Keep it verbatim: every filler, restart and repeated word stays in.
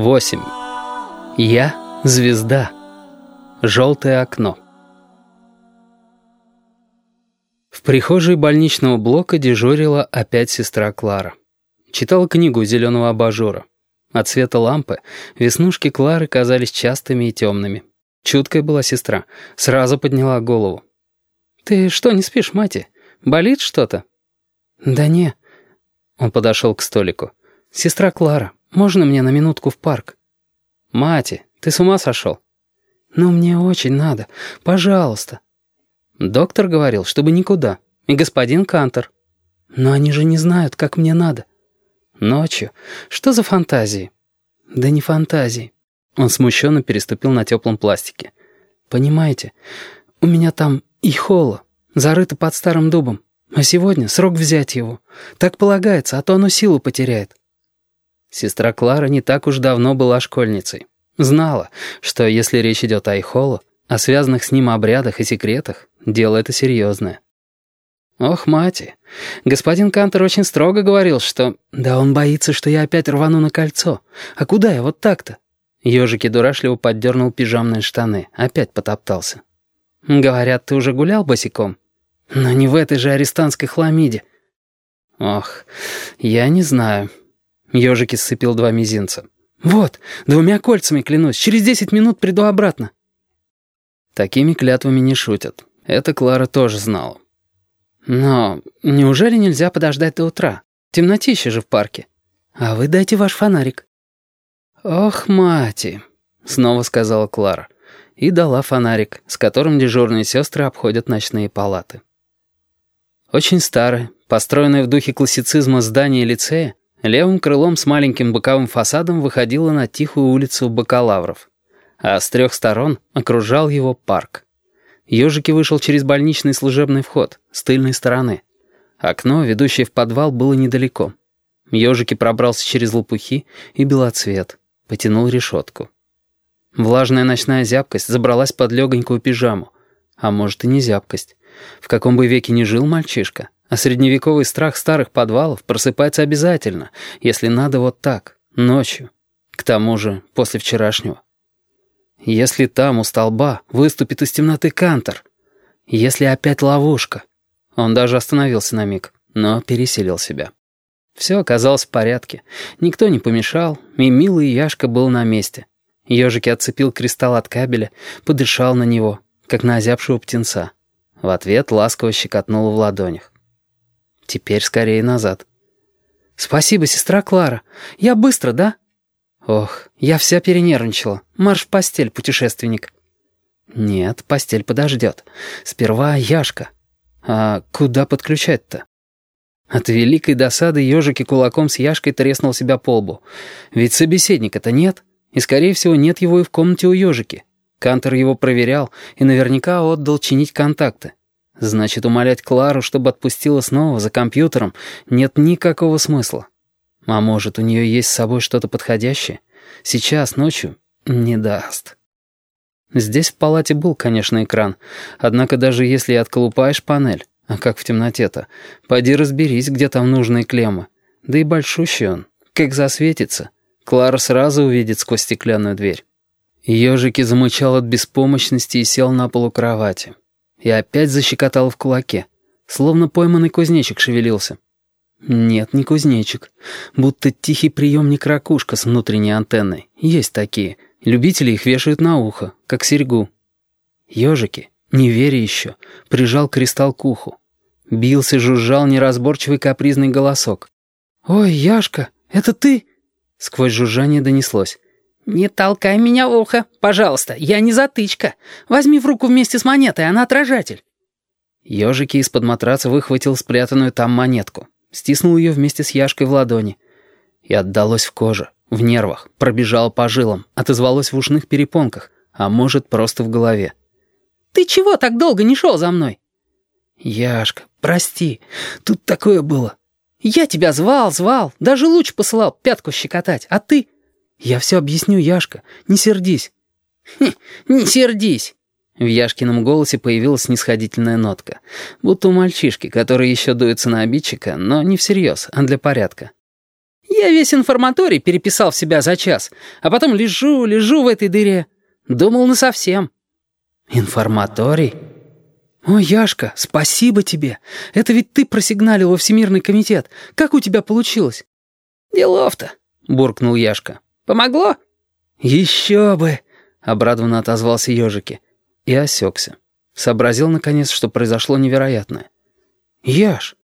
восемь. Я — звезда. Желтое окно. В прихожей больничного блока дежурила опять сестра Клара. Читала книгу зеленого абажура. От света лампы веснушки Клары казались частыми и темными. Чуткая была сестра, сразу подняла голову. «Ты что, не спишь, мати? Болит что-то?» «Да не». Он подошел к столику. «Сестра Клара, можно мне на минутку в парк?» «Мати, ты с ума сошел?» «Ну, мне очень надо. Пожалуйста». «Доктор говорил, чтобы никуда. И господин Кантор». «Но они же не знают, как мне надо». «Ночью? Что за фантазии?» «Да не фантазии». Он смущенно переступил на теплом пластике. «Понимаете, у меня там ихола, зарыто под старым дубом. А сегодня срок взять его. Так полагается, а то оно силу потеряет». Сестра Клара не так уж давно была школьницей. Знала, что если речь идет о Айхоло, о связанных с ним обрядах и секретах, дело это серьезное. «Ох, мати, господин Кантор очень строго говорил, что...» «Да он боится, что я опять рвану на кольцо. А куда я вот так-то?» Ёжики дурашливо поддернул пижамные штаны, опять потоптался. «Говорят, ты уже гулял босиком?» «Но не в этой же арестантской хламиде». «Ох, я не знаю». Ёжики сцепил два мизинца. «Вот, двумя кольцами клянусь, через десять минут приду обратно». Такими клятвами не шутят. Это Клара тоже знала. «Но неужели нельзя подождать до утра? Темнотище же в парке. А вы дайте ваш фонарик». «Ох, мати», — снова сказала Клара. И дала фонарик, с которым дежурные сестры обходят ночные палаты. Очень старое, построенное в духе классицизма здание лицея, левым крылом с маленьким боковым фасадом выходило на тихую улицу Бакалавров, а с трех сторон окружал его парк. Ёжики вышел через больничный служебный вход, с тыльной стороны. Окно, ведущее в подвал, было недалеко. Ёжики пробрался через лопухи и белоцвет, потянул решетку. Влажная ночная зябкость забралась под легонькую пижаму. А может и не зябкость. В каком бы веке ни жил мальчишка, а средневековый страх старых подвалов просыпается обязательно, если надо вот так, ночью. К тому же после вчерашнего. Если там у столба выступит из темноты Кантор. Если опять ловушка. Он даже остановился на миг, но пересилил себя. Все оказалось в порядке. Никто не помешал, и милый Яшка был на месте. Ёжики отцепил кристалл от кабеля, подышал на него, как на озябшего птенца. В ответ ласково щекотнуло в ладонях. Теперь скорее назад. «Спасибо, сестра Клара. Я быстро, да?» «Ох, я вся перенервничала. Марш в постель, путешественник». «Нет, постель подождет. Сперва Яшка. А куда подключать-то?» От великой досады Ёжики кулаком с Яшкой треснул себя по лбу. Ведь собеседника-то нет, и, скорее всего, нет его и в комнате у Ёжики. Кантор его проверял и наверняка отдал чинить контакты. Значит, умолять Клару, чтобы отпустила снова за компьютером, нет никакого смысла. А может, у нее есть с собой что-то подходящее? Сейчас, ночью, не даст. Здесь в палате был, конечно, экран. Однако даже если и отколупаешь панель, а как в темноте-то, пойди разберись, где там нужные клеммы. Да и большущий он. Как засветится, Клара сразу увидит сквозь стеклянную дверь. Ёжики замычал от беспомощности и сел на полу кровати. И опять защекотал в кулаке. Словно пойманный кузнечик шевелился. Нет, не кузнечик. Будто тихий приемник-ракушка с внутренней антенной. Есть такие. Любители их вешают на ухо, как серьгу. Ёжики, не веря еще, прижал кристалл к уху. Бился, жужжал неразборчивый капризный голосок. «Ой, Яшка, это ты?» Сквозь жужжание донеслось. «Не толкай меня в ухо, пожалуйста, я не затычка. Возьми в руку вместе с монетой, она отражатель». Ёжики из-под матраца выхватил спрятанную там монетку. Стиснул ее вместе с Яшкой в ладони. И отдалось в коже, в нервах, пробежало по жилам, отозвалось в ушных перепонках, а может, просто в голове. «Ты чего так долго не шел за мной?» «Яшка, прости, тут такое было». «Я тебя звал, звал, даже луч посылал пятку щекотать, а ты...» «Я все объясню, Яшка, не сердись». «Хм, не сердись». В Яшкином голосе появилась снисходительная нотка, будто у мальчишки, который еще дуется на обидчика, но не всерьез, а для порядка. Я весь информаторий переписал в себя за час, а потом лежу, лежу в этой дыре. Думал насовсем». «Информаторий? О, Яшка, спасибо тебе. Это ведь ты просигналил во Всемирный комитет. Как у тебя получилось?» «Делов-то», — буркнул Яшка. «Помогло?» «Еще бы!» — обрадованно отозвался ежики. И осекся. Сообразил, наконец, что произошло невероятное. «Яш,